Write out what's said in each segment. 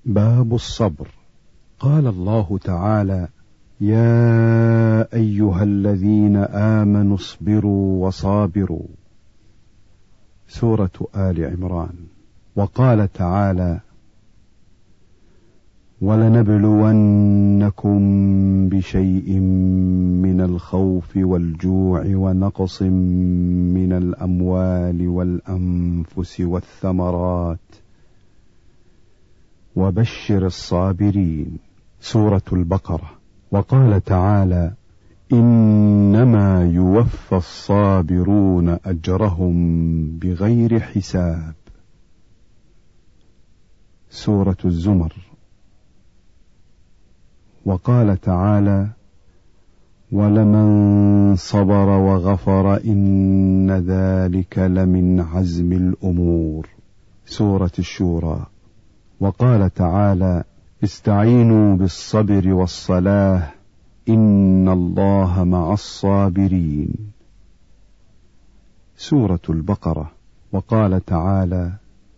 باب الصبر. قال الله تعالى: يا أيها الذين آمنوا اصبروا وصابروا. سورة آل عمران. وقال تعالى: ولنبلونكم بشيء من الخوف والجوع ونقص من الأموال والأنفس والثمرات وبشر الصابرين. سورة البقرة. وقال تعالى: إنما يوفى الصابرون أجرهم بغير حساب. سورة الزمر. وقال تعالى: ولمن صبر وغفر إن ذلك لمن عزم الأمور. سورة الشورى. وقال تعالى: استعينوا بالصبر والصلاة إن الله مع الصابرين. سورة البقرة. وقال تعالى: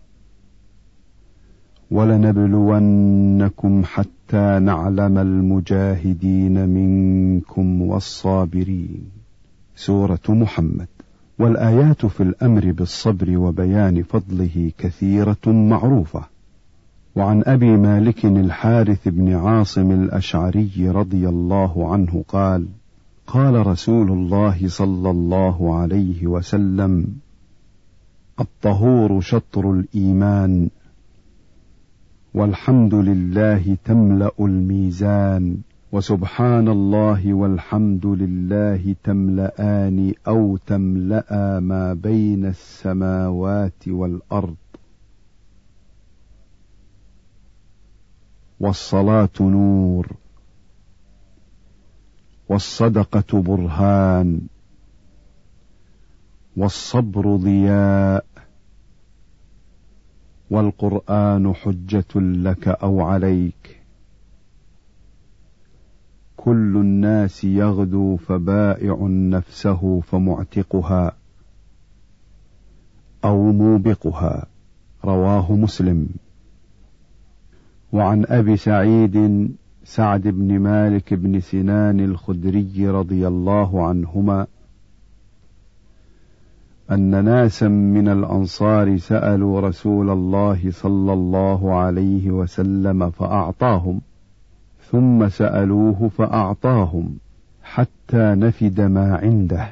ولنبلونكم حتى نعلم المجاهدين منكم والصابرين. سورة محمد. والآيات في الأمر بالصبر وبيان فضله كثيرة معروفة. وعن أبي مالك الحارث بن عاصم الأشعري رضي الله عنه قال: قال رسول الله صلى الله عليه وسلم: الطهور شطر الإيمان، والحمد لله تملأ الميزان، وسبحان الله والحمد لله تملأان أو تملأ ما بين السماوات والأرض. والصلاة نور، والصدقة برهان، والصبر ضياء، والقرآن حجة لك أو عليك. كل الناس يغدو فبائع نفسه فمعتقها أو موبقها. رواه مسلم. وعن أبي سعيد سعد بن مالك بن سنان الخدري رضي الله عنهما أن ناسا من الأنصار سألوا رسول الله صلى الله عليه وسلم فأعطاهم، ثم سألوه فأعطاهم حتى نفد ما عنده،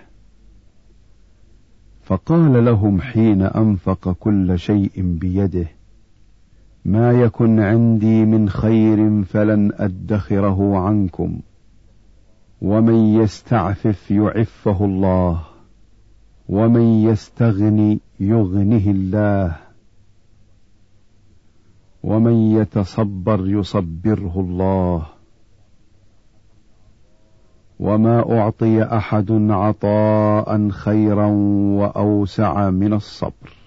فقال لهم حين أنفق كل شيء بيده: ما يكن عندي من خير فلن أدخره عنكم، ومن يستعفف يعفه الله، ومن يستغني يغنه الله، ومن يتصبر يصبره الله. وما أعطي أحد عطاء خيرا وأوسع من الصبر.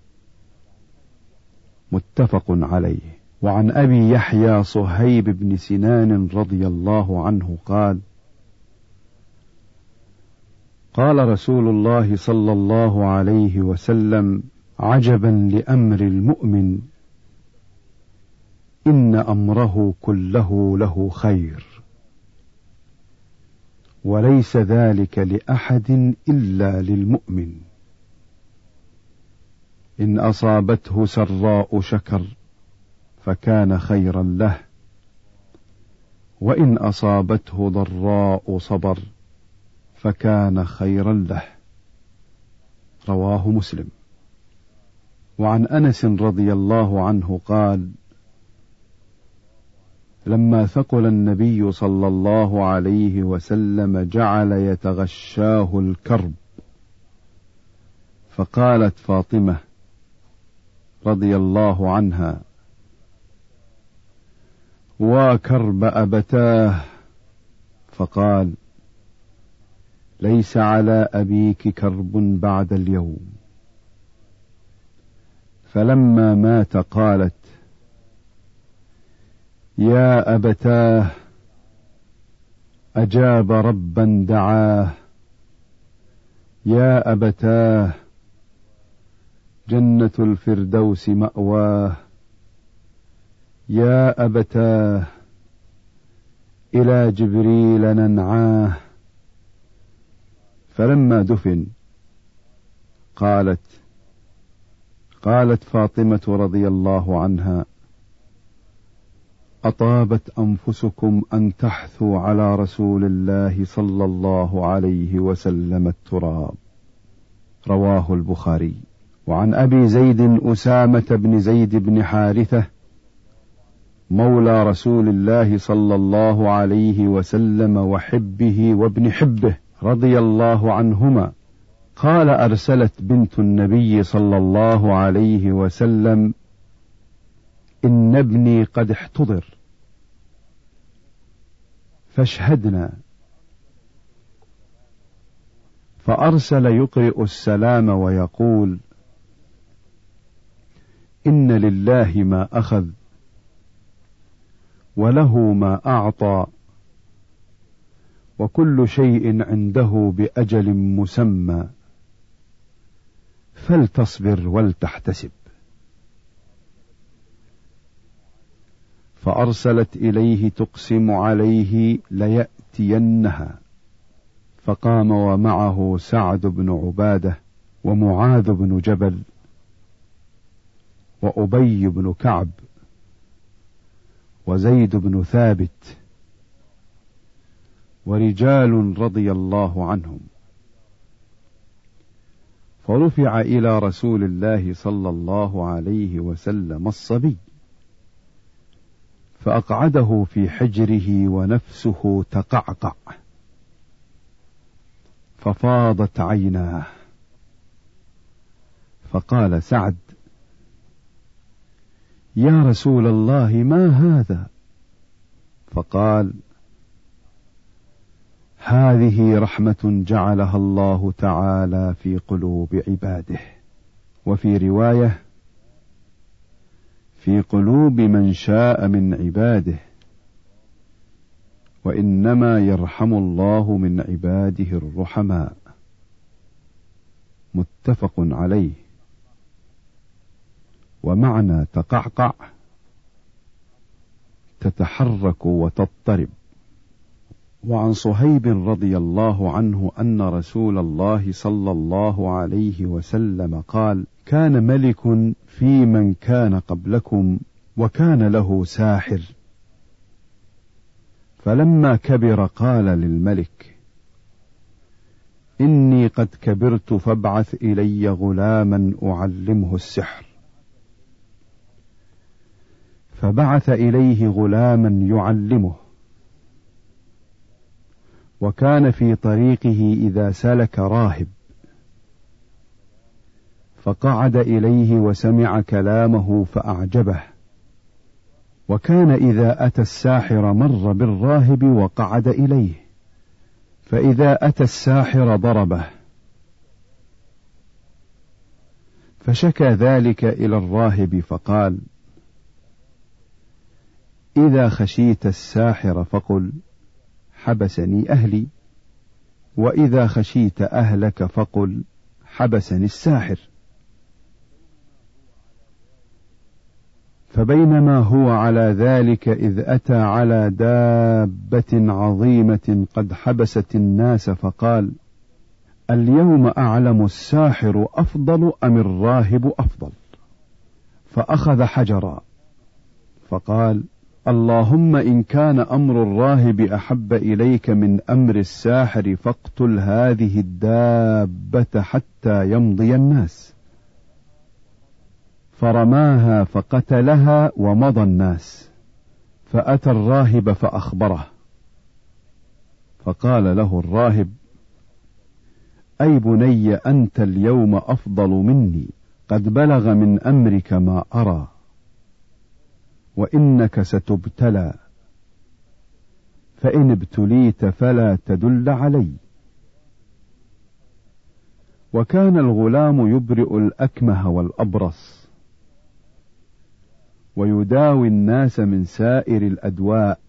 متفق عليه. وعن أبي يحيى صهيب بن سنان رضي الله عنه قال: قال رسول الله صلى الله عليه وسلم: عجبا لأمر المؤمن، إن أمره كله له خير، وليس ذلك لأحد إلا للمؤمن. إن أصابته سراء شكر فكان خيرا له، وإن أصابته ضراء صبر فكان خيرا له. رواه مسلم. وعن أنس رضي الله عنه قال: لما ثقل النبي صلى الله عليه وسلم جعل يتغشاه الكرب، فقالت فاطمة رضي الله عنها: وكرب أبتاه، فقال: ليس على أبيك كرب بعد اليوم. فلما مات قالت: يا أبتاه، أجاب ربا دعاه، يا أبتاه، جنة الفردوس مأواه، يا أبتاه إلى جبريل ننعاه. فلما دفن قالت فاطمة رضي الله عنها: أطابت أنفسكم أن تحثوا على رسول الله صلى الله عليه وسلم التراب. رواه البخاري. وعن أبي زيد أسامة بن زيد بن حارثة مولى رسول الله صلى الله عليه وسلم وحبه وابن حبه رضي الله عنهما قال: أرسلت بنت النبي صلى الله عليه وسلم: إن ابني قد احتضر فاشهدنا. فأرسل يقرئ السلام ويقول: إن لله ما أخذ وله ما أعطى وكل شيء عنده بأجل مسمى فلتصبر ولتحتسب. فأرسلت إليه تقسم عليه ليأتينها، فقام ومعه سعد بن عبادة ومعاذ بن جبل وأبي بن كعب وزيد بن ثابت ورجال رضي الله عنهم. فرفع إلى رسول الله صلى الله عليه وسلم الصبي، فأقعده في حجره ونفسه تقعقع، ففاضت عيناه. فقال سعد: يا رسول الله ما هذا؟ فقال: هذه رحمة جعلها الله تعالى في قلوب عباده، وفي رواية: في قلوب من شاء من عباده، وإنما يرحم الله من عباده الرحماء. متفق عليه. ومعنى تقعقع تتحرك وتضطرب. وعن صهيب رضي الله عنه أن رسول الله صلى الله عليه وسلم قال: كان ملك في من كان قبلكم وكان له ساحر، فلما كبر قال للملك: إني قد كبرت فابعث إلي غلاما أعلمه السحر. فبعث إليه غلاما يعلمه. وكان في طريقه إذا سلك راهب فقعد إليه وسمع كلامه فأعجبه، وكان إذا أتى الساحر مر بالراهب وقعد إليه، فإذا أتى الساحر ضربه. فشكى ذلك إلى الراهب فقال: إذا خشيت الساحر فقل: حبسني أهلي، وإذا خشيت أهلك فقل: حبسني الساحر. فبينما هو على ذلك إذ أتى على دابة عظيمة قد حبست الناس، فقال: اليوم أعلم الساحر أفضل أم الراهب أفضل؟ فأخذ حجرا فقال: اللهم إن كان أمر الراهب أحب إليك من أمر الساحر فاقتل هذه الدابة حتى يمضي الناس. فرماها فقتلها ومضى الناس. فأتى الراهب فأخبره، فقال له الراهب: أي بني أنت اليوم أفضل مني، قد بلغ من أمرك ما أرى، وإنك ستبتلى، فإن ابتليت فلا تدل علي. وكان الغلام يبرئ الأكمه والأبرص ويداوي الناس من سائر الأدواء.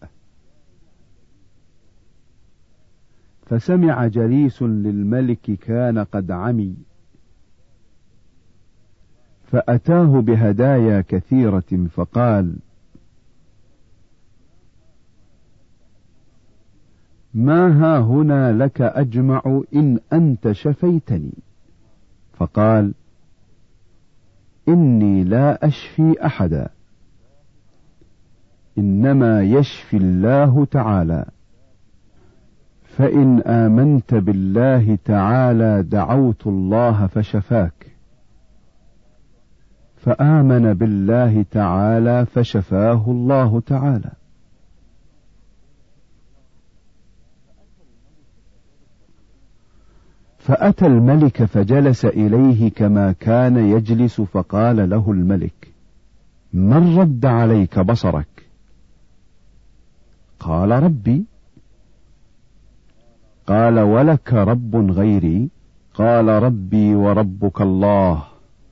فسمع جليس للملك كان قد عمي، فأتاه بهدايا كثيرة، فقال: ما ها هنا لك أجمع إن أنت شفيتني. فقال: إني لا أشفي أحدا، إنما يشفي الله تعالى. فإن آمنت بالله تعالى دعوت الله فشفاك. فآمن بالله تعالى فشفاه الله تعالى. فأتى الملك فجلس إليه كما كان يجلس، فقال له الملك: من رد عليك بصرك؟ قال: ربي. قال: ولك رب غيري؟ قال: ربي وربك الله.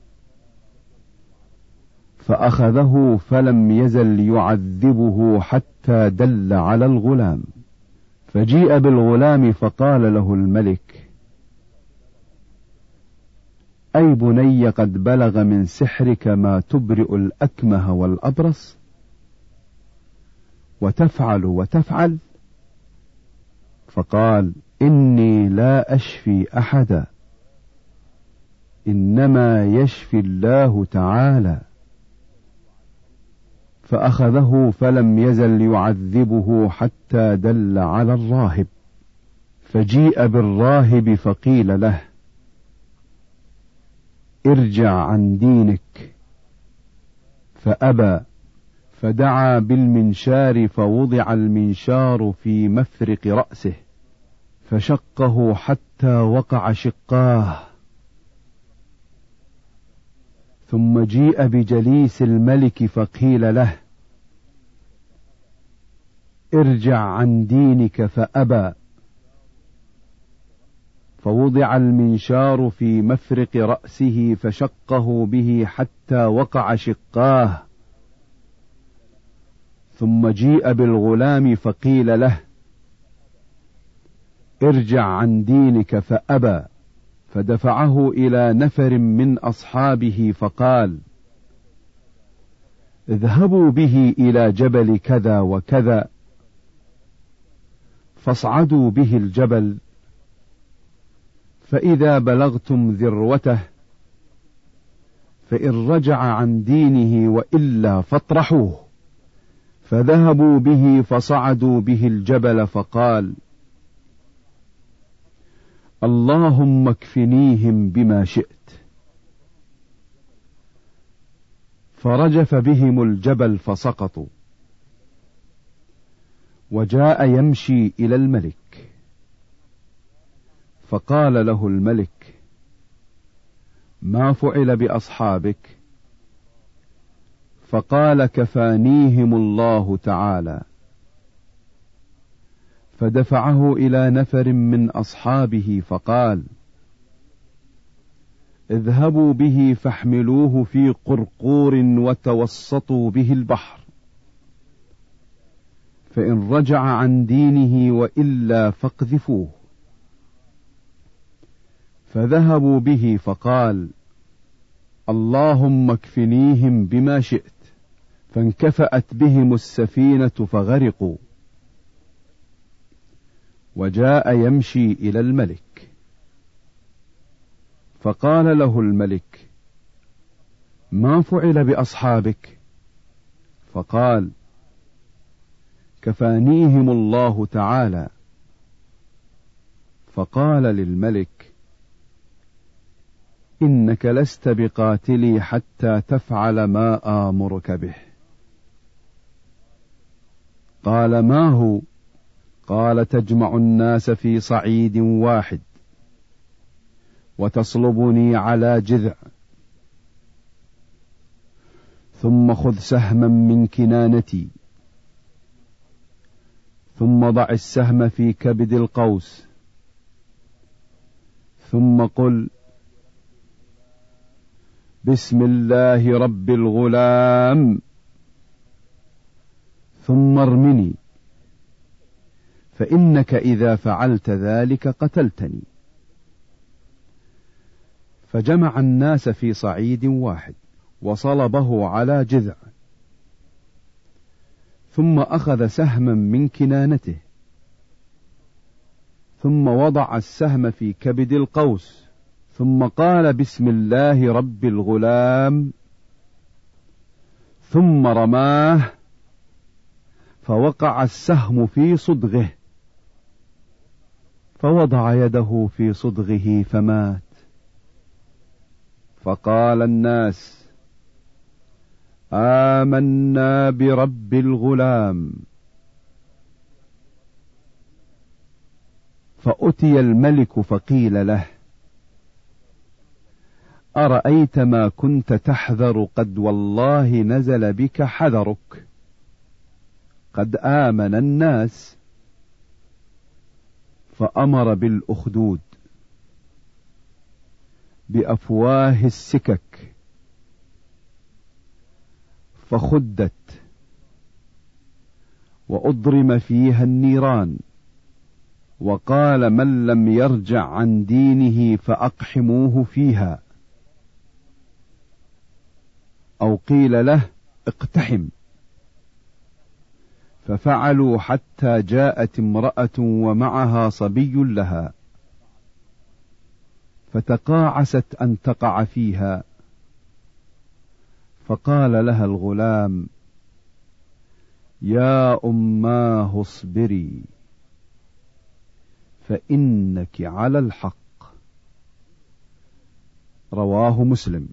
فأخذه فلم يزل يعذبه حتى دل على الغلام. فجيء بالغلام فقال له الملك: أي بني، قد بلغ من سحرك ما تبرئ الأكمه والأبرص، وتفعل وتفعل. فقال: إني لا أشفي أحدا، إنما يشفي الله تعالى. فأخذه فلم يزل يعذبه حتى دل على الراهب. فجيء بالراهب فقيل له: ارجع عن دينك. فأبى، فدعا بالمنشار فوضع المنشار في مفرق رأسه فشقه حتى وقع شقاه. ثم جيء بجليس الملك فقيل له: ارجع عن دينك. فأبى، فوضع المنشار في مفرق رأسه فشقه به حتى وقع شقاه. ثم جيء بالغلام فقيل له: ارجع عن دينك. فأبى، فدفعه إلى نفر من أصحابه فقال: اذهبوا به إلى جبل كذا وكذا، فاصعدوا به الجبل، فإذا بلغتم ذروته فإن رجع عن دينه وإلا فاطرحوه. فذهبوا به فصعدوا به الجبل، فقال: اللهم اكفنيهم بما شئت. فرجف بهم الجبل فسقطوا. وجاء يمشي إلى الملك، فقال له الملك: ما فعل بأصحابك؟ فقال: كفانيهم الله تعالى. فدفعه إلى نفر من أصحابه فقال: اذهبوا به فاحملوه في قرقور وتوسطوا به البحر، فإن رجع عن دينه وإلا فاقذفوه. فذهبوا به فقال: اللهم اكفنيهم بما شئت. فانكفأت بهم السفينة فغرقوا. وجاء يمشي إلى الملك، فقال له الملك: ما فعل بأصحابك؟ فقال: كفانيهم الله تعالى. فقال للملك: إنك لست بقاتلي حتى تفعل ما آمرك به. قال: ما هو؟ قال: تجمع الناس في صعيد واحد، وتصلبني على جذع، ثم خذ سهما من كنانتي، ثم ضع السهم في كبد القوس، ثم قل: بسم الله رب الغلام، ثم ارمني، فإنك إذا فعلت ذلك قتلتني. فجمع الناس في صعيد واحد، وصلبه على جذع، ثم أخذ سهما من كنانته، ثم وضع السهم في كبد القوس، ثم قال بسم الله رب الغلام، ثم رماه فوقع السهم في صدغه، فوضع يده في صدغه فمات. فقال الناس: آمنا برب الغلام. فأتي الملك فقيل له: أرأيت ما كنت تحذر قد والله نزل بك حذرك، قد آمن الناس. فأمر بالأخدود بأفواه السكك، فخدت وأضرم فيها النيران، وقال: من لم يرجع عن دينه فأقحموه فيها، أو قيل له: اقتحم. ففعلوا حتى جاءت امرأة ومعها صبي لها، فتقاعست أن تقع فيها، فقال لها الغلام: يا أماه اصبري، فإنك على الحق. رواه مسلم.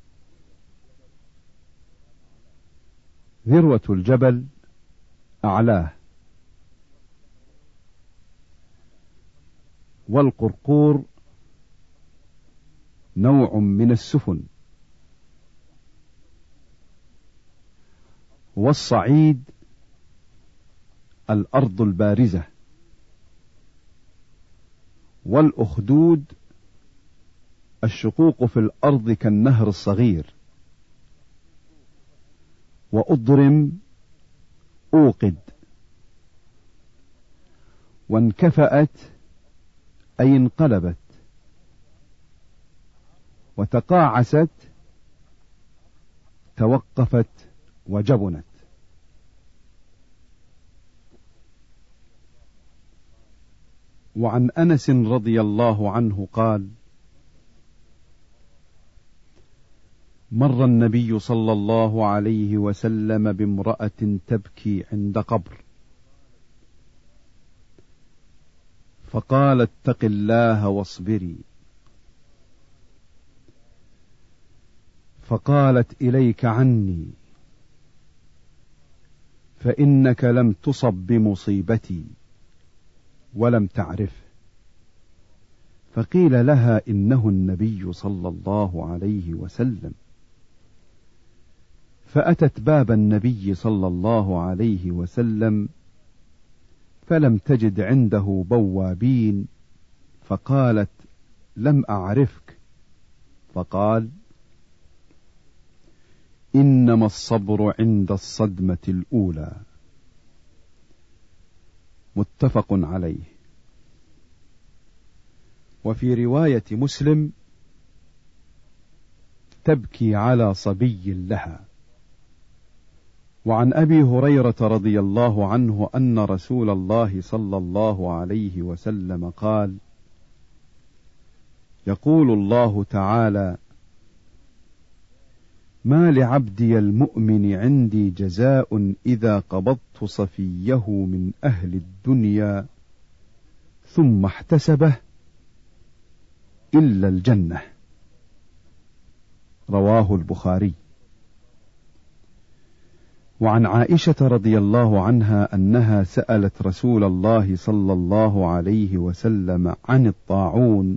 ذروة الجبل أعلاه، والقرقور نوع من السفن، والصعيد الأرض البارزة، والأخدود الشقوق في الأرض كالنهر الصغير، وأضرم أوقد. وانكفأت أي انقلبت، وتقاعست توقفت وجبنت. وعن أنس رضي الله عنه قال: مر النبي صلى الله عليه وسلم بامرأة تبكي عند قبر، فقال: اتق الله واصبري. فقالت: إليك عني، فإنك لم تصب بمصيبتي ولم تعرفه. فقيل لها: إنه النبي صلى الله عليه وسلم. فأتت باب النبي صلى الله عليه وسلم، فلم تجد عنده بوابين، فقالت: لم أعرفك. فقال: إنما الصبر عند الصدمة الأولى. متفق عليه. وفي رواية مسلم: تبكي على صبي لها. وعن أبي هريرة رضي الله عنه أن رسول الله صلى الله عليه وسلم قال: يقول الله تعالى: ما لعبدي المؤمن عندي جزاء إذا قبضت صفيه من أهل الدنيا ثم احتسبه إلا الجنة. رواه البخاري. وعن عائشة رضي الله عنها أنها سألت رسول الله صلى الله عليه وسلم عن الطاعون،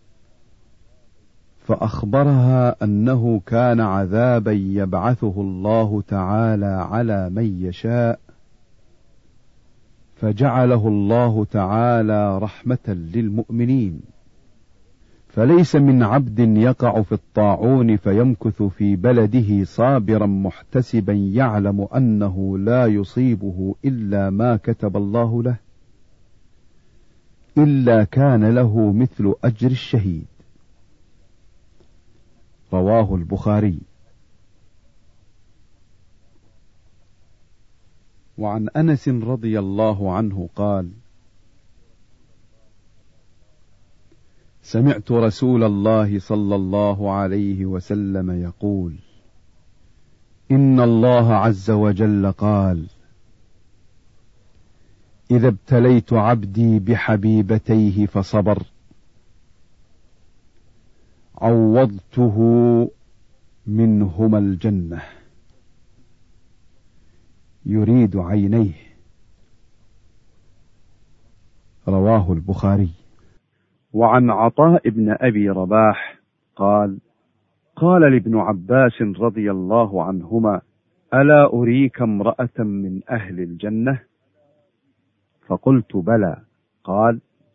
فأخبرها أنه كان عذابا يبعثه الله تعالى على من يشاء، فجعله الله تعالى رحمة للمؤمنين، فليس من عبد يقع في الطاعون فيمكث في بلده صابرا محتسبا يعلم أنه لا يصيبه إلا ما كتب الله له، إلا كان له مثل أجر الشهيد. رواه البخاري. وعن أنس رضي الله عنه قال: سمعت رسول الله صلى الله عليه وسلم يقول: إن الله عز وجل قال: إذا ابتليت عبدي بحبيبتيه فصبر عوضته منهما الجنة، يريد عينيه. رواه البخاري. وعن عطاء بن أبي رباح قال: قال لابن عباس رضي الله عنهما: ألا أريك امرأة من أهل الجنة؟ فقلت: بلى. قال: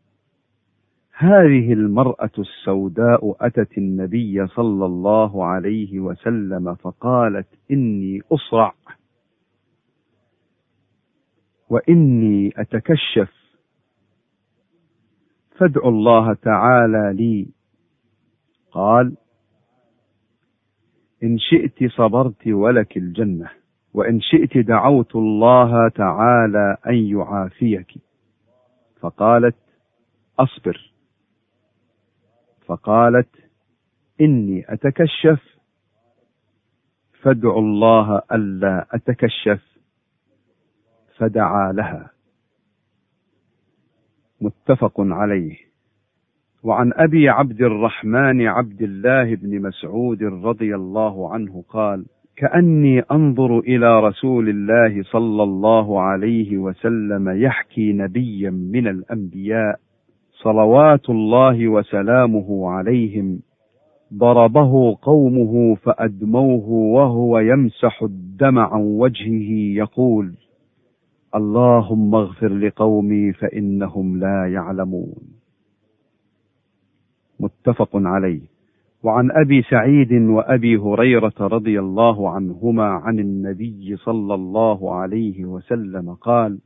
هذه المرأة السوداء أتت النبي صلى الله عليه وسلم فقالت: إني أصرع وإني أتكشف، فادعوا الله تعالى لي. قال: إن شئت صبرت ولك الجنة، وإن شئت دعوت الله تعالى أن يعافيك. فقالت: أصبر. فقالت: إني أتكشف، فادعوا الله ألا أتكشف. فدعا لها. متفق عليه. وعن أبي عبد الرحمن عبد الله بن مسعود رضي الله عنه قال: كأني أنظر إلى رسول الله صلى الله عليه وسلم يحكي نبيا من الأنبياء صلوات الله وسلامه عليهم ضربه قومه فأدموه وهو يمسح الدم عن وجهه يقول: اللهم اغفر لقومي فإنهم لا يعلمون. متفق عليه. وعن أبي سعيد وأبي هريرة رضي الله عنهما عن النبي صلى الله عليه وسلم قال: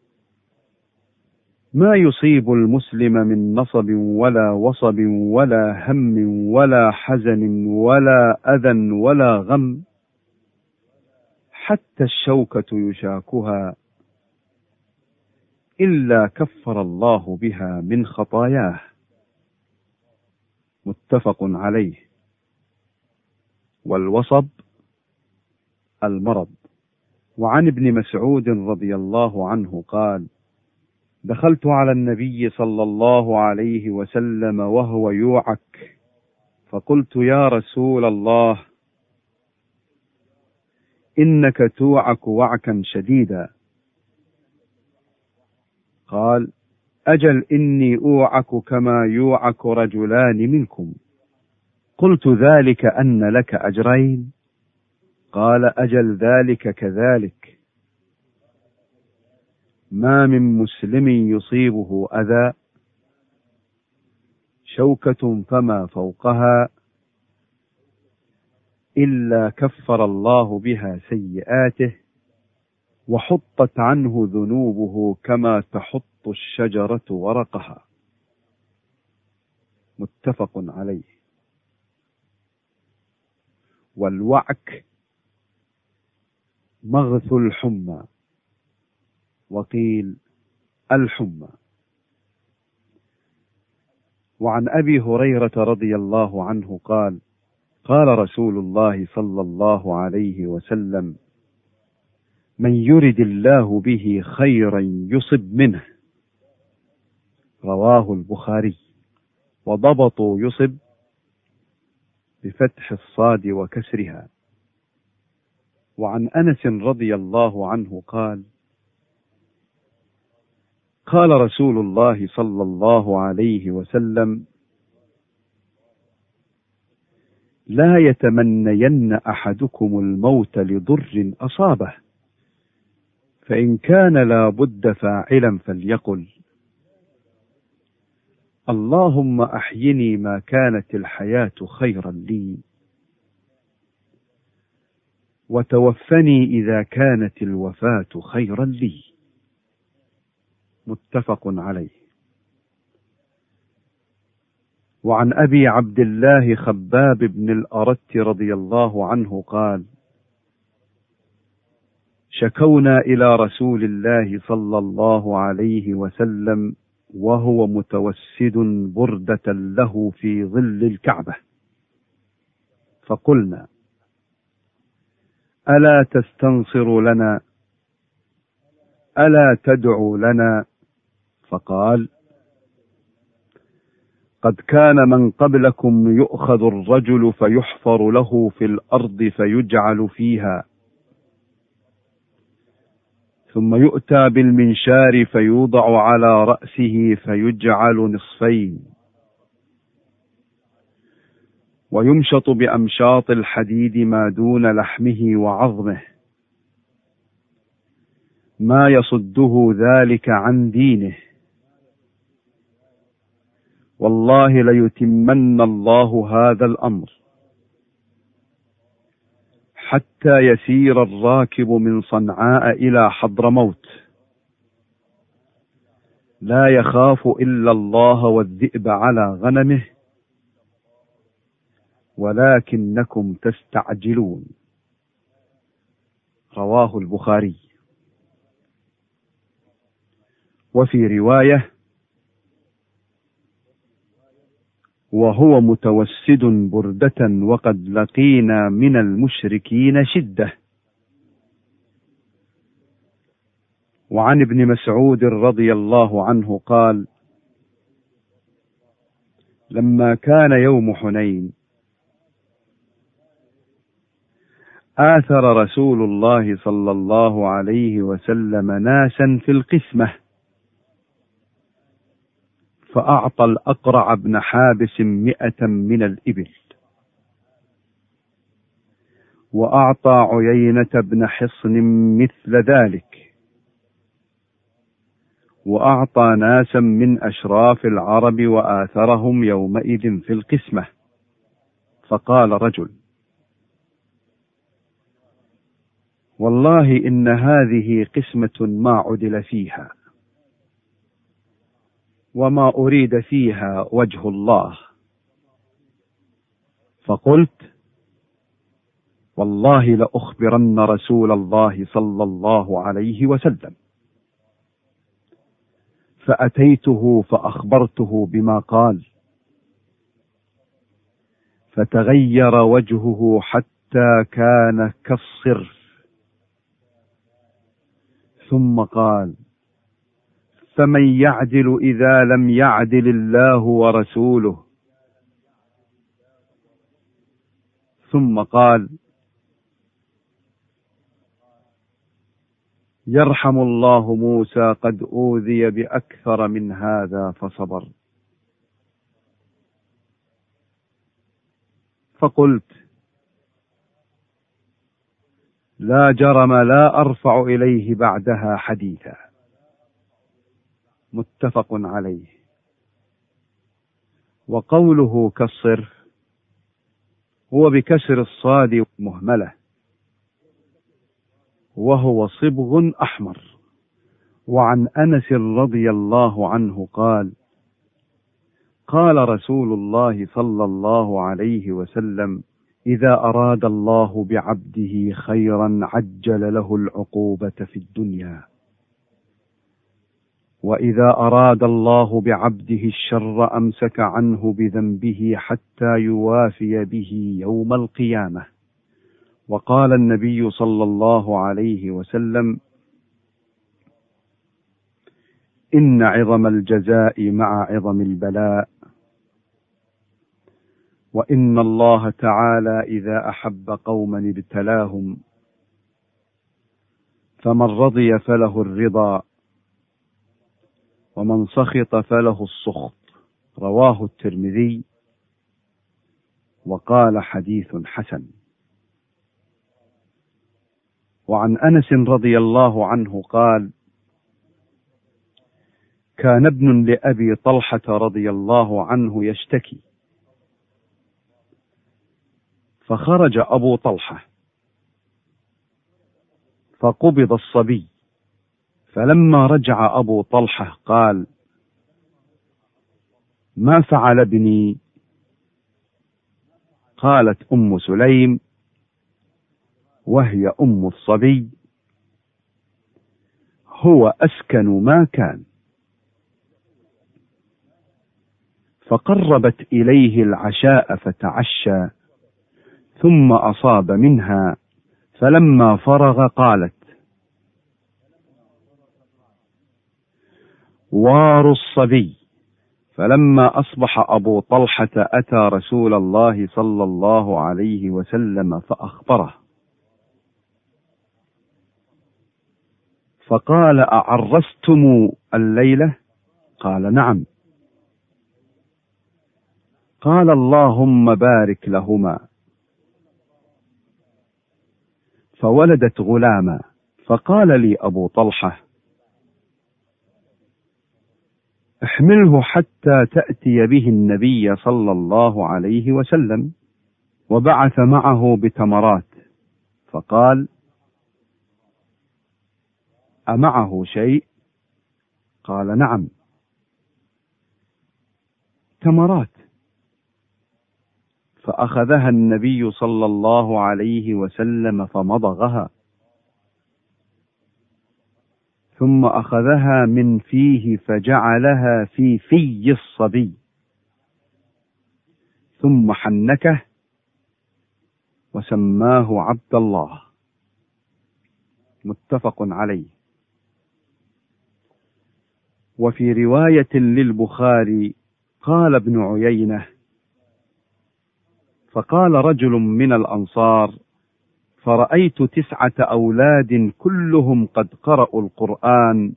ما يصيب المسلم من نصب ولا وصب ولا هم ولا حزن ولا أذى ولا غم حتى الشوكة يشاكها إلا كفر الله بها من خطاياه. متفق عليه. والوصب المرض. وعن ابن مسعود رضي الله عنه قال: دخلت على النبي صلى الله عليه وسلم وهو يوعك، فقلت: يا رسول الله، إنك توعك وعكا شديدا. قال: أجل إني أوعك كما يوعك رجلان منكم. قلت: ذلك أن لك أجرين؟ قال: أجل ذلك كذلك. ما من مسلم يصيبه أذى شوكة فما فوقها إلا كفر الله بها سيئاته وحطت عنه ذنوبه كما تحط الشجرة ورقها. متفق عليه. والوعك مغث الحمى، وقيل الحمى. وعن أبي هريرة رضي الله عنه قال: قال رسول الله صلى الله عليه وسلم: من يرد الله به خيرا يصب منه. رواه البخاري. وضبطوا يصب بفتح الصاد وكسرها. وعن أنس رضي الله عنه قال: قال رسول الله صلى الله عليه وسلم: لا يتمنين أحدكم الموت لضر أصابه، فإن كان لا بد فاعلا فليقل: اللهم أحيني ما كانت الحياة خيرا لي، وتوفني إذا كانت الوفاة خيرا لي. متفق عليه. وعن أبي عبد الله خباب بن الأرت رضي الله عنه قال: شكونا إلى رسول الله صلى الله عليه وسلم وهو متوسد بردة له في ظل الكعبة، فقلنا: ألا تستنصر لنا؟ ألا تدعو لنا؟ فقال: قد كان من قبلكم يؤخذ الرجل فيحفر له في الأرض فيجعل فيها، ثم يؤتى بالمنشار فيوضع على رأسه فيجعل نصفين، ويمشط بأمشاط الحديد ما دون لحمه وعظمه، ما يصده ذلك عن دينه. والله ليتمن الله هذا الأمر حتى يسير الراكب من صنعاء إلى حضرموت لا يخاف إلا الله والذئب على غنمه، ولكنكم تستعجلون. رواه البخاري. وفي رواية: وهو متوسد بردة وقد لقينا من المشركين شدة. وعن ابن مسعود رضي الله عنه قال: لما كان يوم حنين آثر رسول الله صلى الله عليه وسلم ناسا في القسمة، فأعطى الأقرع بن حابس 100 من الإبل، وأعطى عيينة بن حصن مثل ذلك، وأعطى ناسا من أشراف العرب وآثرهم يومئذ في القسمة. فقال رجل: والله إن هذه قسمة ما عدل فيها، وما أريد فيها وجه الله. فقلت: والله لأخبرن رسول الله صلى الله عليه وسلم. فأتيته فأخبرته بما قال، فتغير وجهه حتى كان كالصرف، ثم قال: فمن يعدل إذا لم يعدل الله ورسوله؟ ثم قال: يرحم الله موسى قد أوذي بأكثر من هذا فصبر. فقلت: لا جرم لا أرفع إليه بعدها حديثا. متفق عليه. وقوله كالصرف هو بكسر الصاد مهملة، وهو صبغ أحمر. وعن أنس رضي الله عنه قال: قال رسول الله صلى الله عليه وسلم: إذا أراد الله بعبده خيرا عجل له العقوبة في الدنيا، وإذا أراد الله بعبده الشر أمسك عنه بذنبه حتى يوافي به يوم القيامة. وقال النبي صلى الله عليه وسلم: إن عظم الجزاء مع عظم البلاء، وإن الله تعالى إذا أحب قوما ابتلاهم، فمن رضي فله الرضا، ومن سخط فله السخط. رواه الترمذي، وقال حديث حسن. وعن أنس رضي الله عنه قال: كان ابن لأبي طلحة رضي الله عنه يشتكي، فخرج أبو طلحة فقبض الصبي، فلما رجع أبو طلحة قال: ما فعل ابني؟ قالت أم سليم وهي أم الصبي: هو أسكن ما كان. فقربت إليه العشاء فتعشى، ثم أصاب منها، فلما فرغ قالت: وار الصبي. فلما أصبح أبو طلحة أتى رسول الله صلى الله عليه وسلم فأخبره، فقال: أعرستم الليلة؟ قال: نعم. قال: اللهم بارك لهما. فولدت غلاما. فقال لي أبو طلحة: احمله حتى تأتي به النبي صلى الله عليه وسلم. وبعث معه بتمرات، فقال: أمعه شيء؟ قال: نعم، تمرات. فأخذها النبي صلى الله عليه وسلم فمضغها، ثم أخذها من فيه فجعلها في في الصبي، ثم حنكه وسماه عبد الله. متفق عليه. وفي رواية للبخاري قال ابن عيينة: فقال رجل من الأنصار: فرأيت 9 أولاد كلهم قد قرأوا القرآن،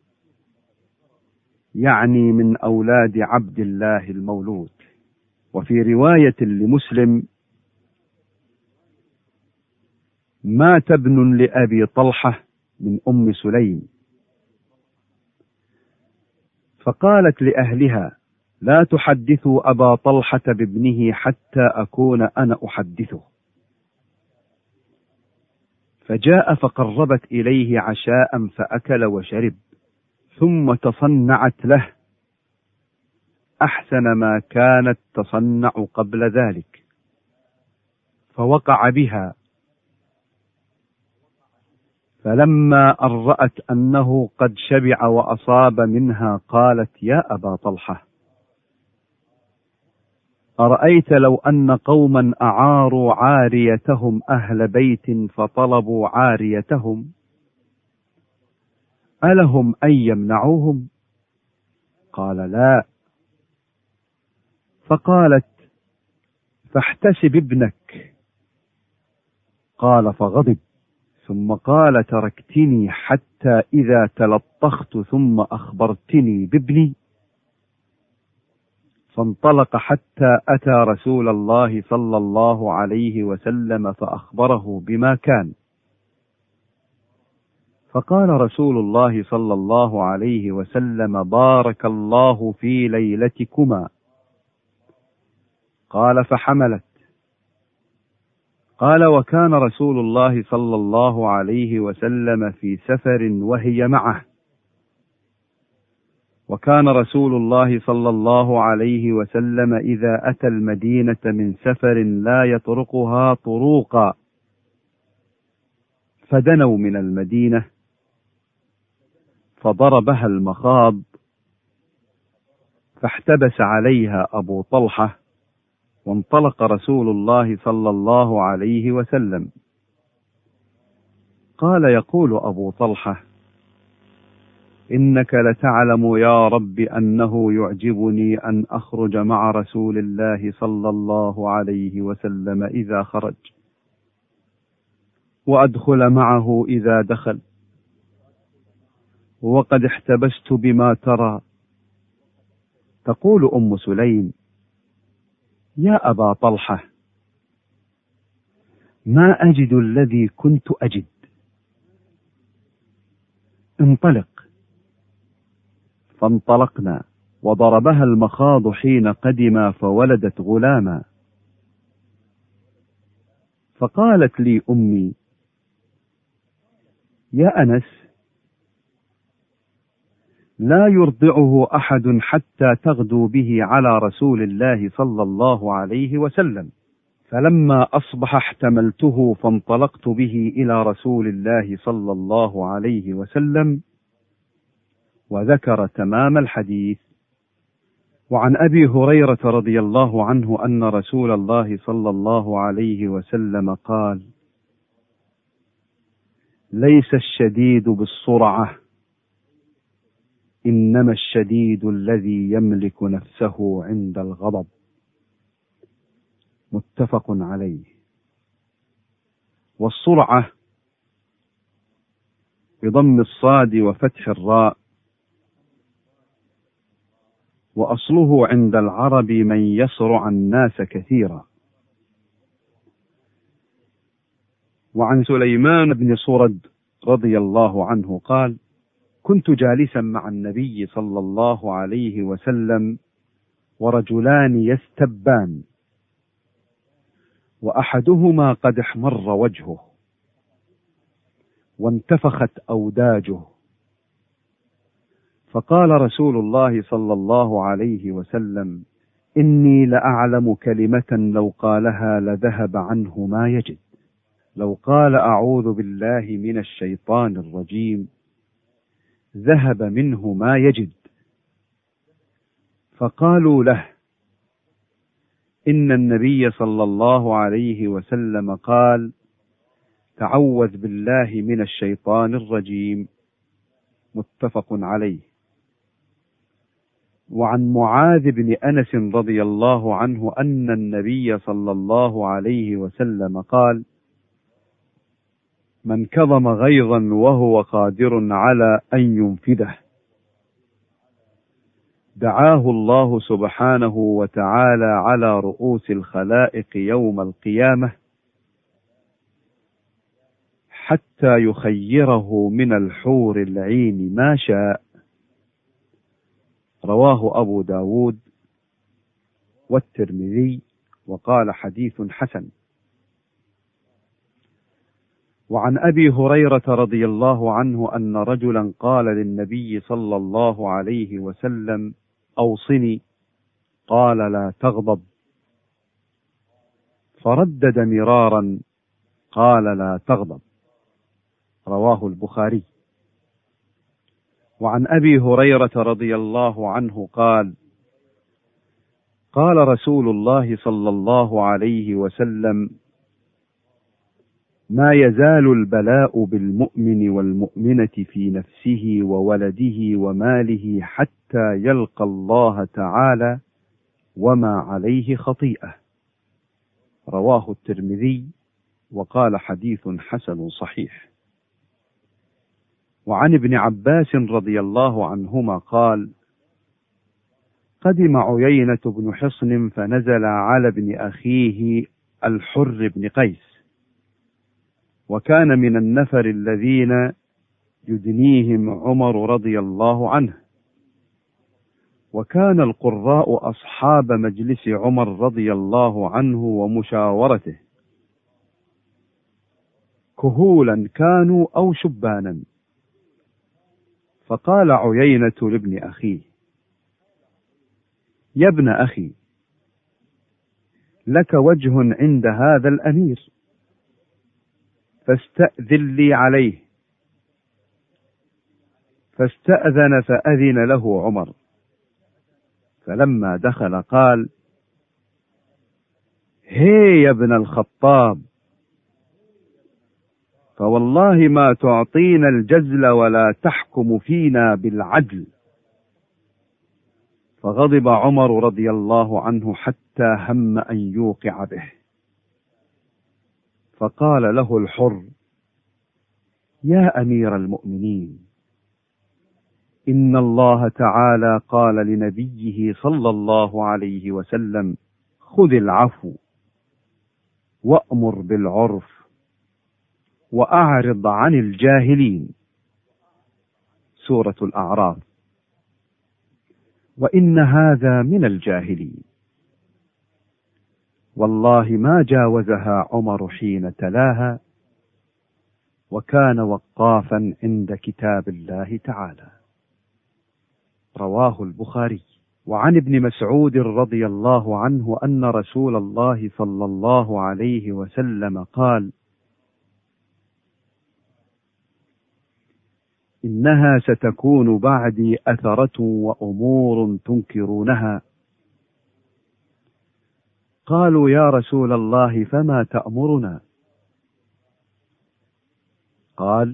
يعني من أولاد عبد الله المولود. وفي رواية لمسلم: مات ابن لأبي طلحة من أم سليم، فقالت لأهلها: لا تحدثوا أبا طلحة بابنه حتى أكون أنا أحدثه. فجاء فقربت إليه عشاء فأكل وشرب، ثم تصنعت له أحسن ما كانت تصنع قبل ذلك، فوقع بها. فلما أن رأت أنه قد شبع وأصاب منها قالت: يا أبا طلحة، أرأيت لو أن قوما أعاروا عاريتهم أهل بيت فطلبوا عاريتهم، ألهم أن يمنعوهم؟ قال: لا. فقالت: فاحتسب ابنك. قال: فغضب، ثم قال: تركتني حتى إذا تلطخت ثم أخبرتني بابني؟ فانطلق حتى أتى رسول الله صلى الله عليه وسلم فأخبره بما كان. فقال رسول الله صلى الله عليه وسلم: بارك الله في ليلتكما. قال: فحملت. قال: وكان رسول الله صلى الله عليه وسلم في سفر وهي معه، وكان رسول الله صلى الله عليه وسلم إذا أتى المدينة من سفر لا يطرقها طروقا، فدنوا من المدينة فضربها المخاض، فاحتبس عليها أبو طلحة، وانطلق رسول الله صلى الله عليه وسلم. قال يقول أبو طلحة: إنك لتعلم يا رب أنه يعجبني أن أخرج مع رسول الله صلى الله عليه وسلم إذا خرج، وأدخل معه إذا دخل، وقد احتبست بما ترى. تقول أم سليم: يا أبا طلحة، ما أجد الذي كنت أجد، انطلق. فانطلقنا، وضربها المخاض حين قدما فولدت غلاما. فقالت لي أمي: يا أنس، لا يرضعه أحد حتى تغدو به على رسول الله صلى الله عليه وسلم. فلما أصبح احتملته فانطلقت به إلى رسول الله صلى الله عليه وسلم، وذكر تمام الحديث. وعن أبي هريرة رضي الله عنه أن رسول الله صلى الله عليه وسلم قال: ليس الشديد بالسرعة، إنما الشديد الذي يملك نفسه عند الغضب. متفق عليه. والسرعة بضم الصاد وفتح الراء، وأصله عند العرب من يسرع الناس كثيرا. وعن سليمان بن صرد رضي الله عنه قال: كنت جالسا مع النبي صلى الله عليه وسلم ورجلان يستبان، وأحدهما قد احمر وجهه وانتفخت أوداجه، فقال رسول الله صلى الله عليه وسلم: إني لأعلم كلمة لو قالها لذهب عنه ما يجد، لو قال أعوذ بالله من الشيطان الرجيم ذهب منه ما يجد. فقالوا له: إن النبي صلى الله عليه وسلم قال: تعوذ بالله من الشيطان الرجيم. متفق عليه. وعن معاذ بن أنس رضي الله عنه أن النبي صلى الله عليه وسلم قال: من كظم غيظا وهو قادر على أن ينفذه دعاه الله سبحانه وتعالى على رؤوس الخلائق يوم القيامة حتى يخيره من الحور العين ما شاء. رواه أبو داود والترمذي وقال حديث حسن. وعن أبي هريرة رضي الله عنه أن رجلا قال للنبي صلى الله عليه وسلم: أوصني. قال: لا تغضب. فردد مرارا: قال: لا تغضب. رواه البخاري. وعن أبي هريرة رضي الله عنه قال: قال رسول الله صلى الله عليه وسلم: ما يزال البلاء بالمؤمن والمؤمنة في نفسه وولده وماله حتى يلقى الله تعالى وما عليه خطيئة. رواه الترمذي وقال حديث حسن صحيح. وعن ابن عباس رضي الله عنهما قال: قدم عيينة بن حصن فنزل على ابن أخيه الحر بن قيس، وكان من النفر الذين يدنيهم عمر رضي الله عنه، وكان القراء أصحاب مجلس عمر رضي الله عنه ومشاورته، كهولا كانوا أو شبانا. فقال عيينة لابن أخيه: يا ابن أخي، لك وجه عند هذا الأمير، فاستأذن لي عليه. فاستأذن فأذن له عمر، فلما دخل قال: هي يا ابن الخطاب، فوالله ما تعطينا الجزل ولا تحكم فينا بالعدل. فغضب عمر رضي الله عنه حتى هم أن يوقع به. فقال له الحر: يا أمير المؤمنين، إن الله تعالى قال لنبيه صلى الله عليه وسلم: خذ العفو وأمر بالعرف وأعرض عن الجاهلين. سورة الأعراف. وإن هذا من الجاهلين. والله ما جاوزها عمر حين تلاها، وكان وقافا عند كتاب الله تعالى. رواه البخاري. وعن ابن مسعود رضي الله عنه أن رسول الله صلى الله عليه وسلم قال: إنها ستكون بعدي أثرة وأمور تنكرونها، قالوا يا رسول الله فما تأمرنا؟ قال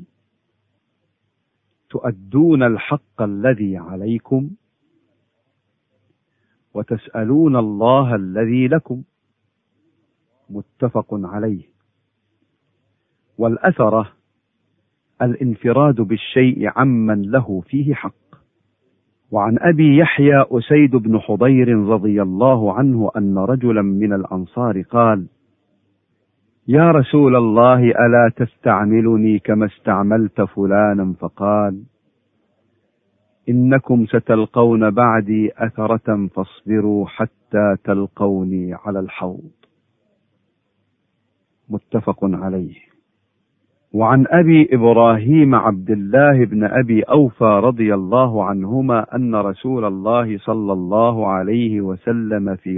تؤدون الحق الذي عليكم وتسألون الله الذي لكم. متفق عليه. والأثرة الانفراد بالشيء عمن له فيه حق. وعن أبي يحيى أسيد بن حضير رضي الله عنه أن رجلا من الأنصار قال يا رسول الله ألا تستعملني كما استعملت فلانا؟ فقال إنكم ستلقون بعدي أثرة فاصبروا حتى تلقوني على الحوض. متفق عليه. وعن أبي إبراهيم عبد الله بن أبي أوفى رضي الله عنهما أن رسول الله صلى الله عليه وسلم في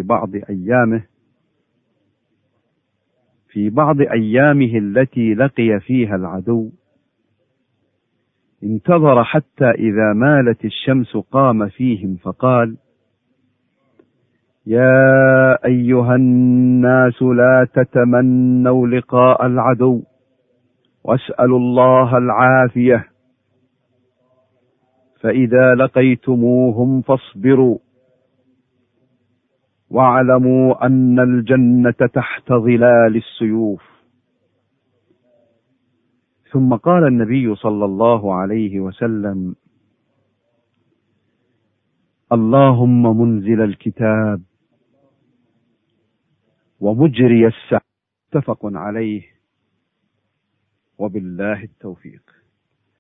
بعض أيامه التي لقي فيها العدو انتظر حتى إذا مالت الشمس قام فيهم فقال يا أيها الناس لا تتمنوا لقاء العدو واسألوا الله العافية، فإذا لقيتموهم فاصبروا واعلموا أن الجنة تحت ظلال السيوف. ثم قال النبي صلى الله عليه وسلم اللهم منزل الكتاب ومجري السحاب. متفق عليه. وبالله التوفيق.